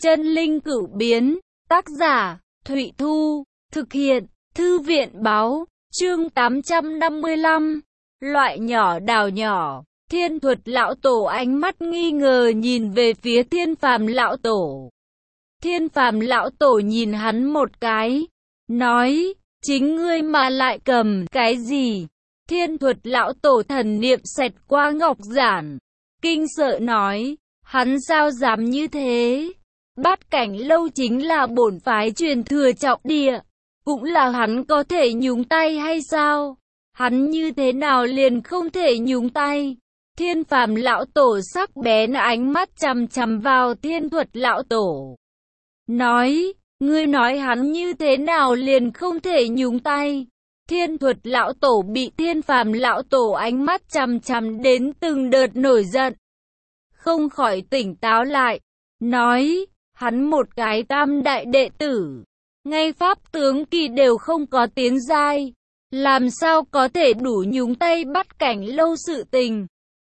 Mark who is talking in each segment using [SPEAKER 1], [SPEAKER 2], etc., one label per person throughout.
[SPEAKER 1] Chân linh cửu biến, tác giả, Thụy Thu, thực hiện, Thư viện báo, chương 855, loại nhỏ đào nhỏ. Thiên Thuật lão tổ ánh mắt nghi ngờ nhìn về phía Thiên Phàm lão tổ. Thiên Phàm lão tổ nhìn hắn một cái, nói, chính ngươi mà lại cầm cái gì? Thiên Thuật lão tổ thần niệm xẹt qua ngọc giản, kinh sợ nói, hắn sao dám như thế? Bát cảnh lâu chính là bổn phái truyền thừa trọng địa, cũng là hắn có thể nhúng tay hay sao? Hắn như thế nào liền không thể nhúng tay? Thiên Phàm lão tổ sắc bén ánh mắt chằm chằm vào Thiên Thuật lão tổ, nói, ngươi nói hắn như thế nào liền không thể nhúng tay? Thiên Thuật lão tổ bị Thiên Phàm lão tổ ánh mắt chằm chằm đến từng đợt nổi giận, không khỏi tỉnh táo lại, nói, hắn một cái tam đại đệ tử, ngay pháp tướng kỳ đều không có tiến giai, làm sao có thể đủ nhúng tay Bát cảnh lâu sự tình?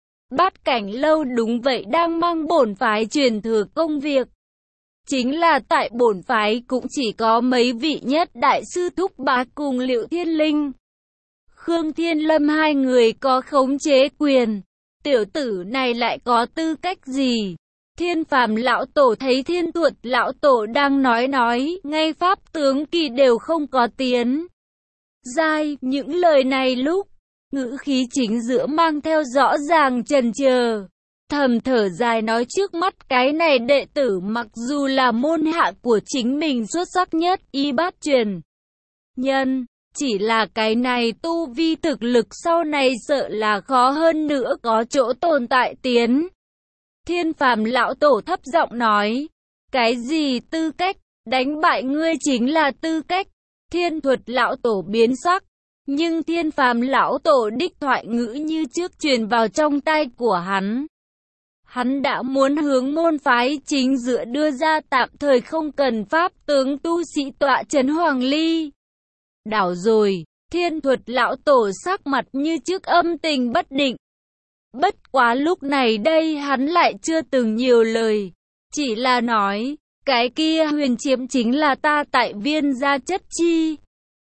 [SPEAKER 1] Bát cảnh lâu đúng vậy đang mang bổn phái truyền thừa công việc. Chính là tại bổn phái cũng chỉ có mấy vị nhất đại sư Thúc Bá cùng Liệu Thiên Linh, Khương Thiên Lâm hai người có khống chế quyền. Tiểu tử này lại có tư cách gì? Thiên Phàm lão tổ thấy Thiên Thuật lão tổ đang nói, ngay pháp tướng kỳ đều không có tiến giai, những lời này lúc, ngữ khí chính giữa mang theo rõ ràng chần chờ, thầm thở dài nói trước mắt cái này đệ tử mặc dù là môn hạ của chính mình xuất sắc nhất y bát truyền nhân, chỉ là cái này tu vi thực lực sau này sợ là khó hơn nữa có chỗ tồn tại tiến. Thiên Phàm lão tổ thấp giọng nói, cái gì tư cách, đánh bại ngươi chính là tư cách. Thiên Thuật lão tổ biến sắc, nhưng Thiên Phàm lão tổ đích thoại ngữ như trước truyền vào trong tai của hắn. Hắn đã muốn hướng môn phái chính giữa đưa ra tạm thời không cần pháp tướng tu sĩ tọa trấn Hoàng Ly đảo rồi. Thiên Thuật lão tổ sắc mặt như trước âm tình bất định. Bất quá lúc này đây hắn lại chưa từng nhiều lời, chỉ là nói, cái kia huyền chiếm chính là ta tại Viên gia chất chi.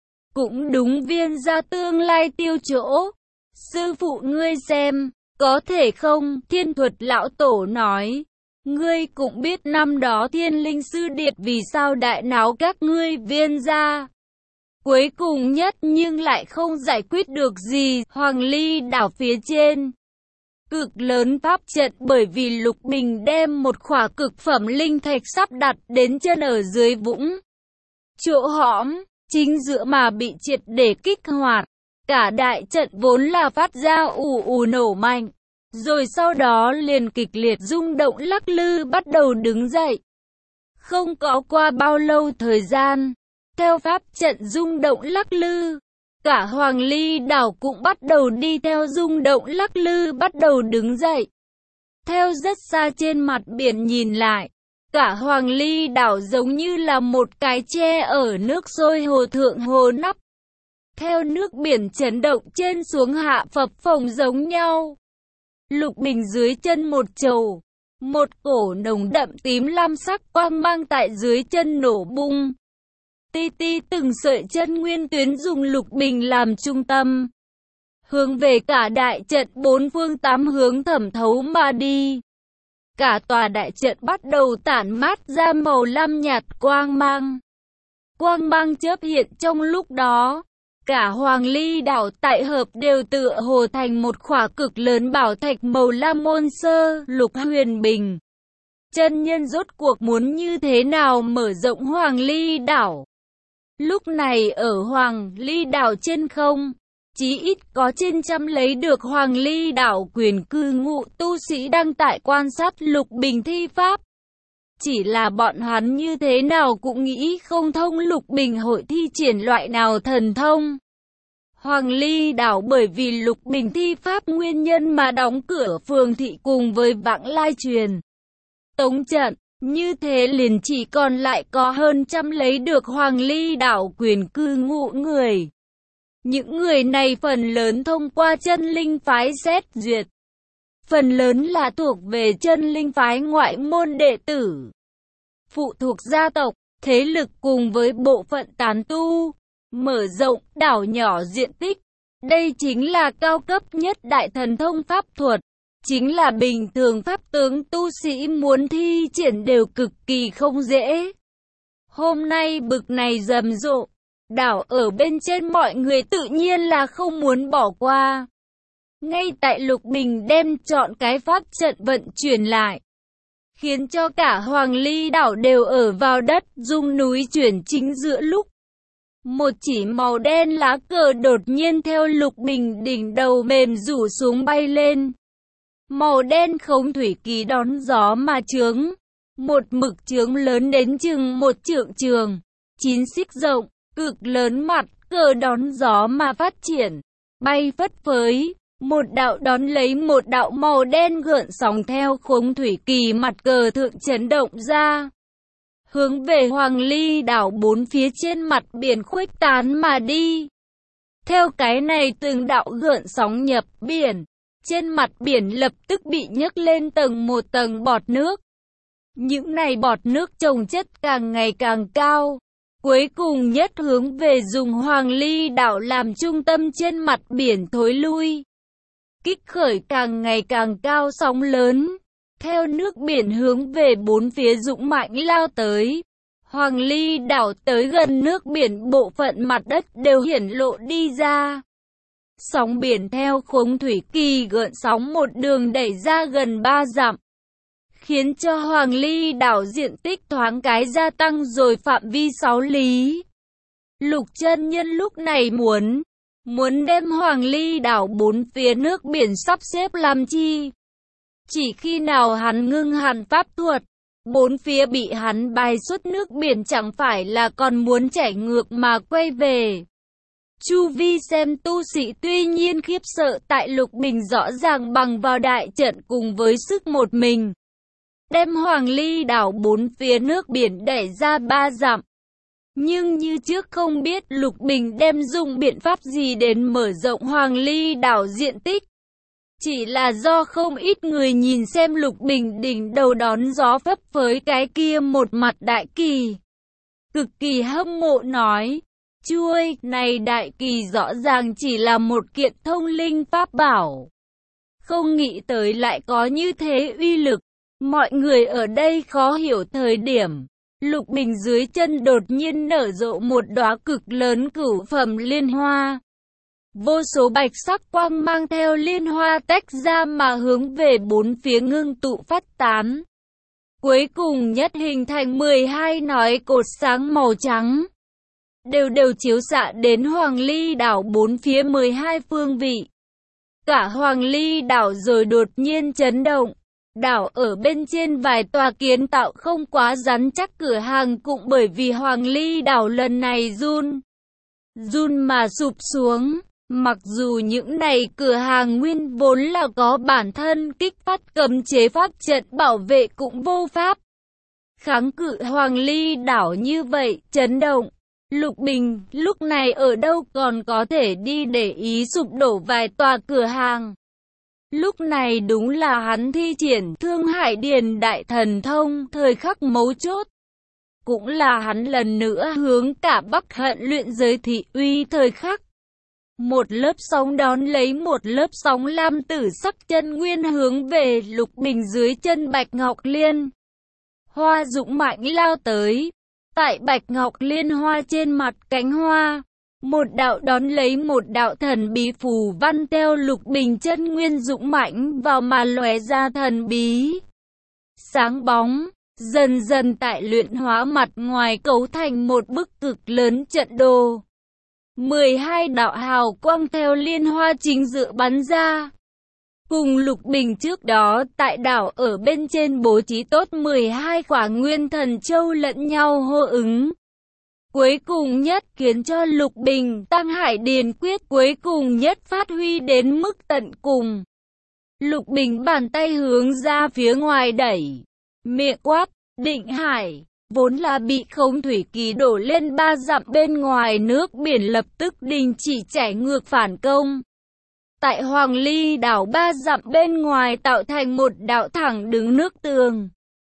[SPEAKER 1] Cũng đúng, Viên gia tương lai tiêu chỗ. Sư phụ ngươi xem, có thể không? Thiên Thuật lão tổ nói, ngươi cũng biết năm đó Thiên Linh sư điệt vì sao đại náo các ngươi Viên gia. Cuối cùng nhất nhưng lại không giải quyết được gì, Hoàng Ly đảo phía trên. Cực lớn pháp trận bởi vì Lục Bình đem một khỏa cực phẩm linh thạch sắp đặt đến chân ở dưới vũng chỗ hõm, chính giữa mà bị triệt để kích hoạt. Cả đại trận vốn là phát ra ù ù nổ mạnh, rồi sau đó liền kịch liệt rung động lắc lư bắt đầu đứng dậy. Không có qua bao lâu thời gian, theo pháp trận rung động lắc lư, cả Hoàng Ly đảo cũng bắt đầu đi theo rung động lắc lư bắt đầu đứng dậy. Theo rất xa trên mặt biển nhìn lại, cả Hoàng Ly đảo giống như là một cái tre ở nước sôi hồ thượng hồ nắp. Theo nước biển chấn động trên xuống hạ phập phồng giống nhau. Lục Bình dưới chân một chầu, một cổ nồng đậm tím lam sắc quang mang tại dưới chân nổ bung. Ti ti từng sợi chân nguyên tuyến dùng Lục Bình làm trung tâm, hướng về cả đại trận bốn phương tám hướng thẩm thấu mà đi. Cả tòa đại trận bắt đầu tản mát ra màu lam nhạt quang mang. Quang mang chớp hiện trong lúc đó, cả Hoàng Ly đảo tại hợp đều tựa hồ thành một khỏa cực lớn bảo thạch màu lam môn sơ. Lục Huyền Bình chân nhân rốt cuộc muốn như thế nào mở rộng Hoàng Ly đảo? Lúc này ở Hoàng Ly đảo trên không, chí ít có trên trăm lấy được Hoàng Ly đảo quyền cư ngụ tu sĩ đang tại quan sát Lục Bình thi pháp. Chỉ là bọn hắn như thế nào cũng nghĩ không thông Lục Bình hội thi triển loại nào thần thông. Hoàng Ly đảo bởi vì Lục Bình thi pháp nguyên nhân mà đóng cửa phường thị cùng với vãng lai truyền tống trận. Như thế liền chỉ còn lại có hơn trăm lấy được Hoàng Ly đảo quyền cư ngụ người. Những người này phần lớn thông qua chân linh phái xét duyệt. Phần lớn là thuộc về chân linh phái ngoại môn đệ tử. phụ thuộc gia tộc, thế lực cùng với bộ phận tán tu, mở rộng đảo nhỏ diện tích. Đây chính là cao cấp nhất đại thần thông pháp thuật, chính là bình thường pháp tướng tu sĩ muốn thi triển đều cực kỳ không dễ. Hôm nay bực này rầm rộ, đảo ở bên trên mọi người tự nhiên là không muốn bỏ qua. Ngay tại Lục Bình đem chọn cái pháp trận vận chuyển lại, khiến cho cả Hoàng Ly đảo đều ở vào đất rung núi chuyển chính giữa lúc. Một chỉ màu đen lá cờ đột nhiên theo Lục Bình đỉnh đầu mềm rủ xuống bay lên. Màu đen không thủy kỳ đón gió mà chướng. Một mực chướng lớn đến chừng 1 trượng trường, 9 xích rộng, cực lớn mặt cờ đón gió mà phát triển, bay phất phới. Một đạo đón lấy một đạo màu đen gợn sóng theo khống thủy kỳ mặt cờ thượng chấn động ra, hướng về Hoàng Ly đảo 4 phía trên mặt biển khuếch tán mà đi. Theo cái này từng đạo gợn sóng nhập biển, trên mặt biển lập tức bị nhấc lên tầng một tầng bọt nước. Những này bọt nước chồng chất càng ngày càng cao, cuối cùng nhất hướng về dùng Hoàng Ly đảo làm trung tâm trên mặt biển thối lui. Kích khởi càng ngày càng cao sóng lớn, theo nước biển hướng về 4 phía dũng mạnh lao tới. Hoàng Ly đảo tới gần nước biển, bộ phận mặt đất đều hiển lộ đi ra. Sóng biển theo khống thủy kỳ gợn sóng một đường đẩy ra gần 3 dặm, khiến cho Hoàng Ly đảo diện tích thoáng cái gia tăng rồi phạm vi 6 lý. Lục chân nhân lúc này muốn đem Hoàng Ly đảo 4 phía nước biển sắp xếp làm chi? Chỉ khi nào hắn ngưng hẳn pháp thuật, 4 phía bị hắn bài xuất nước biển chẳng phải là còn muốn chảy ngược mà quay về. Chu vi xem tu sĩ tuy nhiên khiếp sợ tại Lục Bình rõ ràng bằng vào đại trận cùng với sức một mình, đem Hoàng Ly đảo 4 phía nước biển đẩy ra 3 dặm. Nhưng như trước không biết Lục Bình đem dùng biện pháp gì đến mở rộng Hoàng Ly đảo diện tích. Chỉ là do không ít người nhìn xem Lục Bình đỉnh đầu đón gió phấp phới cái kia một mặt đại kỳ, cực kỳ hâm mộ nói: "Chu ơi, này đại kỳ rõ ràng chỉ là một kiện thông linh pháp bảo, không nghĩ tới lại có như thế uy lực." Mọi người ở đây khó hiểu thời điểm, Lục Bình dưới chân đột nhiên nở rộ một đóa cực lớn cửu phẩm liên hoa. Vô số bạch sắc quang mang theo liên hoa tách ra mà hướng về 4 phía ngưng tụ phát tán. Cuối cùng nhất hình thành 12 nói cột sáng màu trắng, đều chiếu xạ đến Hoàng Ly đảo 4 phía 12 phương vị. Cả Hoàng Ly đảo rồi đột nhiên chấn động. Đảo ở bên trên vài tòa kiến tạo không quá rắn chắc cửa hàng cũng bởi vì Hoàng Ly đảo lần này run mà sụp xuống. Mặc dù những này cửa hàng nguyên vốn là có bản thân kích phát cấm chế pháp trận bảo vệ cũng vô pháp kháng cự Hoàng Ly đảo như vậy chấn động. Lục Bình lúc này ở đâu còn có thể đi để ý sụp đổ vài tòa cửa hàng. Lúc này đúng là hắn thi triển Thương Hải Điền Đại Thần Thông thời khắc mấu chốt. Cũng là hắn lần nữa hướng cả Bắc Hận luyện giới thị uy thời khắc. Một lớp sóng đón lấy một lớp sóng lam tử sắc chân nguyên hướng về Lục Bình dưới chân Bạch Ngọc Liên Hoa dũng mạnh lao tới. Tại Bạch Ngọc Liên Hoa trên mặt cánh hoa, một đạo đón lấy một đạo thần bí phù văn theo Lục Bình chân nguyên dũng mạnh vào mà lóe ra thần bí sáng bóng, dần dần tại luyện hóa mặt ngoài cấu thành một bức cực lớn trận đồ. 12 đạo hào quang theo liên hoa chính giữa bắn ra. Cùng Lục Bình trước đó tại đảo ở bên trên bố trí tốt 12 quả nguyên thần châu lẫn nhau hô ứng. Cuối cùng nhất khiến cho Lục Bình Tăng Hải Điền Quyết cuối cùng nhất phát huy đến mức tận cùng. Lục Bình bàn tay hướng ra phía ngoài đẩy, miệng quát: Định Hải! Vốn là bị không thủy kỳ đổ lên 3 dặm bên ngoài nước biển lập tức đình chỉ chảy ngược phản công. Tại Hoàng Ly đảo 3 dặm bên ngoài tạo thành một đạo thẳng đứng nước tường.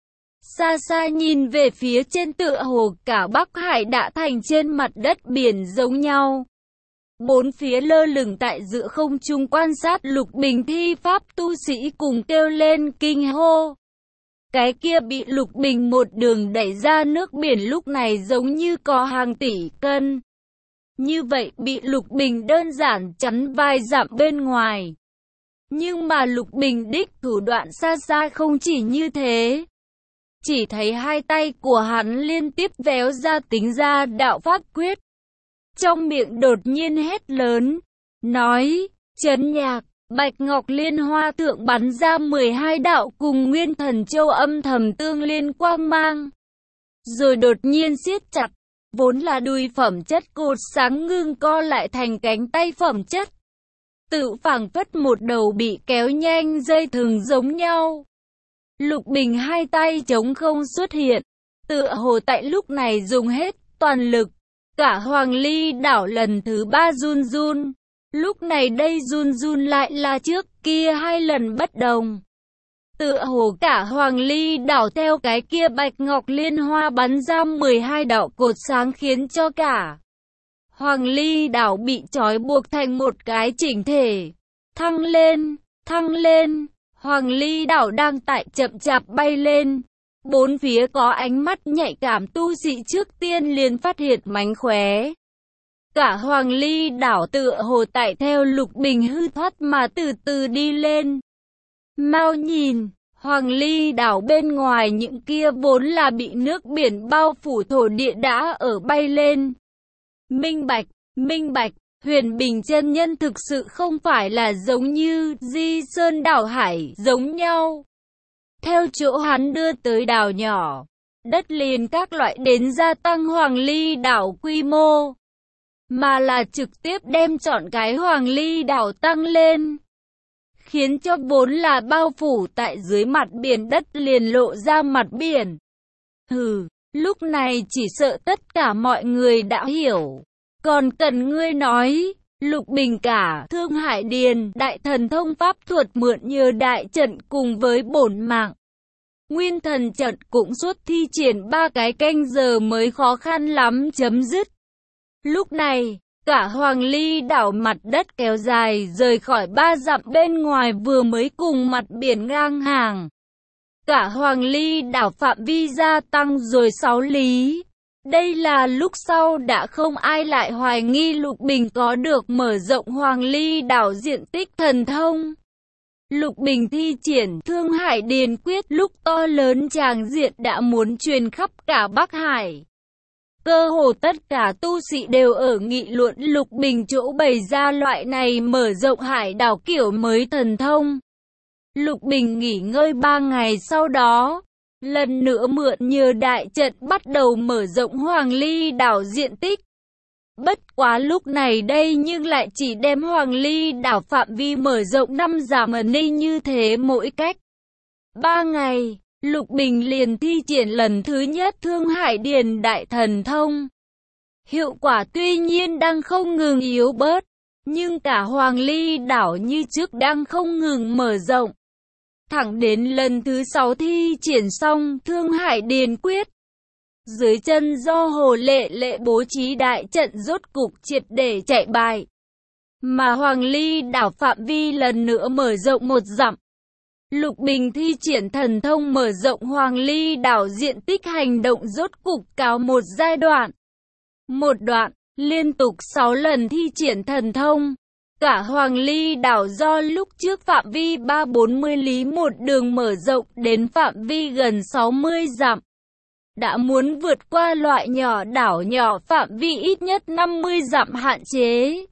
[SPEAKER 1] Xa xa nhìn về phía trên tựa hồ cả Bắc Hải đã thành trên mặt đất biển giống nhau. Bốn phía lơ lửng tại giữa không trung quan sát Lục Bình thi pháp tu sĩ cùng kêu lên kinh hô. Cái kia bị Lục Bình một đường đẩy ra nước biển lúc này giống như có hàng tỷ cân. Như vậy bị Lục Bình đơn giản chắn vài dặm bên ngoài. Nhưng mà Lục Bình đích thủ đoạn xa xa không chỉ như thế. Chỉ thấy hai tay của hắn liên tiếp véo ra tính ra đạo pháp quyết. Trong miệng đột nhiên hét lớn, nói, chấn nhạc, Bạch Ngọc Liên Hoa Thượng bắn ra 12 đạo cùng Nguyên Thần Châu âm thầm tương liên quang mang. Rồi đột nhiên siết chặt, vốn là đùi phẩm chất cột sáng ngưng co lại thành cánh tay phẩm chất. Tự phảng phất một đầu bị kéo nhanh dây thừng giống nhau. Lục Bình hai tay trống không xuất hiện, tựa hồ tại lúc này dùng hết toàn lực. Cả Hoàng Ly đảo lần thứ 3 run run. Lúc này đây run run lại là trước kia hai lần bất đồng. Tựa hồ cả Hoàng Ly đảo theo cái kia Bạch Ngọc Liên Hoa bắn ra 12 đạo cột sáng khiến cho cả Hoàng Ly đảo bị trói buộc thành một cái chỉnh thể. Thăng lên, thăng lên. Hoàng Ly đảo đang tại chậm chạp bay lên. Bốn phía có ánh mắt nhạy cảm tu sĩ trước tiên liền phát hiện mánh khóe. Cả Hoàng Ly đảo tựa hồ tại theo Lục Bình hư thoát mà từ từ đi lên. Mau nhìn, Hoàng Ly đảo bên ngoài những kia vốn là bị nước biển bao phủ thổ địa đã ở bay lên. Minh bạch, Huyền Bình chân nhân thực sự không phải là giống như Di Sơn đảo hải giống nhau. Theo chỗ hắn đưa tới đảo nhỏ, đất liền các loại đến gia tăng Hoàng Ly đảo quy mô, mà là trực tiếp đem trọn cái Hoàng Ly đảo tăng lên, khiến cho vốn là bao phủ tại dưới mặt biển đất liền lộ ra mặt biển. Lúc này chỉ sợ tất cả mọi người đã hiểu. Còn cần ngươi nói, Lục Bình cả Thương Hải Điền đại thần thông pháp thuật mượn nhờ đại trận cùng với bổn mạng Nguyên Thần trận cũng suốt thi triển 3 cái canh giờ mới khó khăn lắm chấm dứt. Lúc này, cả Hoàng Ly đảo mặt đất kéo dài rời khỏi 3 dặm bên ngoài vừa mới cùng mặt biển ngang hàng. Cả Hoàng Ly đảo phạm vi gia tăng rồi 6 lý. Đây là lúc sau đã không ai lại hoài nghi Lục Bình có được mở rộng Hoàng Ly đảo diện tích thần thông. Lục Bình thi triển Thương Hải Điền Quyết lúc to lớn tràng diện đã muốn truyền khắp cả Bắc Hải. Cơ hồ tất cả tu sĩ đều ở nghị luận Lục Bình chỗ bày ra loại này mở rộng hải đảo kiểu mới thần thông. Lục Bình nghỉ ngơi 3 ngày sau đó, lần nữa mượn nhờ đại trận bắt đầu mở rộng Hoàng Ly đảo diện tích. Bất quá lúc này đây nhưng lại chỉ đem Hoàng Ly đảo phạm vi mở rộng 5 dặm ni như thế mỗi cách 3 ngày, Lục Bình liền thi triển lần thứ nhất Thương Hải Điền đại thần thông. Hiệu quả tuy nhiên đang không ngừng yếu bớt, nhưng cả Hoàng Ly đảo như trước đang không ngừng mở rộng. Thẳng đến lần thứ 6 thi triển xong Thương Hải Điền Quyết, dưới chân do Hồ Lệ Lệ bố trí đại trận rốt cục triệt để chạy bài, mà Hoàng Ly đảo phạm vi lần nữa mở rộng 1 dặm. Lục Bình thi triển thần thông mở rộng Hoàng Ly đảo diện tích hành động rốt cục cáo một giai đoạn. Một đoạn, liên tục 6 lần thi triển thần thông. Cả Hoàng Ly đảo do lúc trước phạm vi 3-40 lý một đường mở rộng đến phạm vi gần 60 dặm. Đã muốn vượt qua loại nhỏ đảo nhỏ phạm vi ít nhất 50 dặm hạn chế.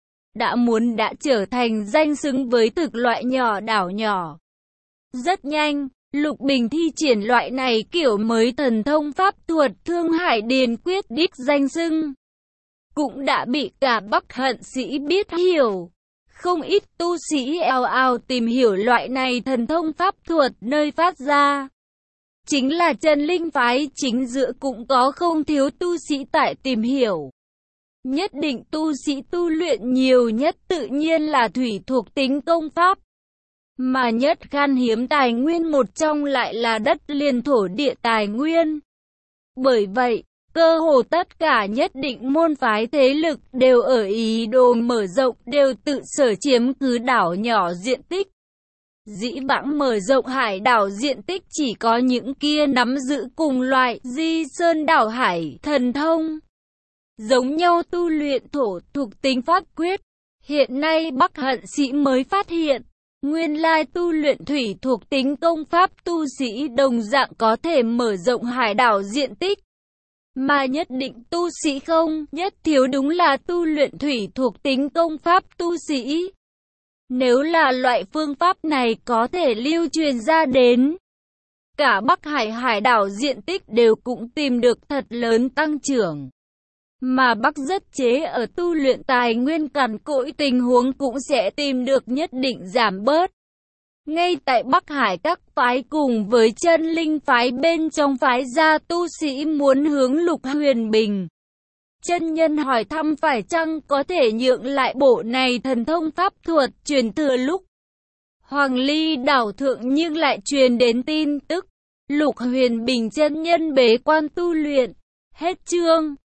[SPEAKER 1] đã trở thành danh xứng với thực loại nhỏ đảo nhỏ. Rất nhanh, Lục Bình thi triển loại này kiểu mới thần thông pháp thuật Thương Hải Điền Quyết đích danh xưng. Cũng đã bị cả Bắc Hận sĩ biết hiểu. Không ít tu sĩ ào ào tìm hiểu loại này thần thông pháp thuật nơi phát ra. Chính là Chân Linh phái chính giữa cũng có không thiếu tu sĩ tại tìm hiểu. Nhất định tu sĩ tu luyện nhiều nhất tự nhiên là thủy thuộc tính công pháp. mà nhất khan hiếm tài nguyên một trong lại là đất liền thổ địa tài nguyên. Bởi vậy, cơ hồ tất cả nhất định môn phái thế lực đều ở ý đồ mở rộng, đều tự sở chiếm cứ đảo nhỏ diện tích. Dĩ vãng mở rộng hải đảo diện tích chỉ có những kia nắm giữ cùng loại di sơn đảo hải thần thông giống nhau tu luyện thổ thuộc tính pháp quyết. Hiện nay Bắc Hận Sĩ mới phát hiện, nguyên lai tu luyện thủy thuộc tính công pháp tu sĩ đồng dạng có thể mở rộng hải đảo diện tích. Mà nhất định tu sĩ không nhất thiếu đúng là tu luyện thủy thuộc tính công pháp tu sĩ. Nếu là loại phương pháp này có thể lưu truyền ra đến, cả Bắc Hải hải đảo diện tích đều cũng tìm được thật lớn tăng trưởng. Mà Bắc rất chế ở tu luyện tài nguyên cằn cỗi tình huống cũng sẽ tìm được nhất định giảm bớt. Ngay tại Bắc Hải các phái cùng với chân linh phái bên trong phái gia tu sĩ muốn hướng Lục Huyền Bình chân nhân hỏi thăm phải chăng có thể nhượng lại bộ này thần thông pháp thuật truyền thừa lúc Hoàng Ly đảo thượng, nhưng lại truyền đến tin tức Lục Huyền Bình chân nhân bế quan tu luyện. Hết chương.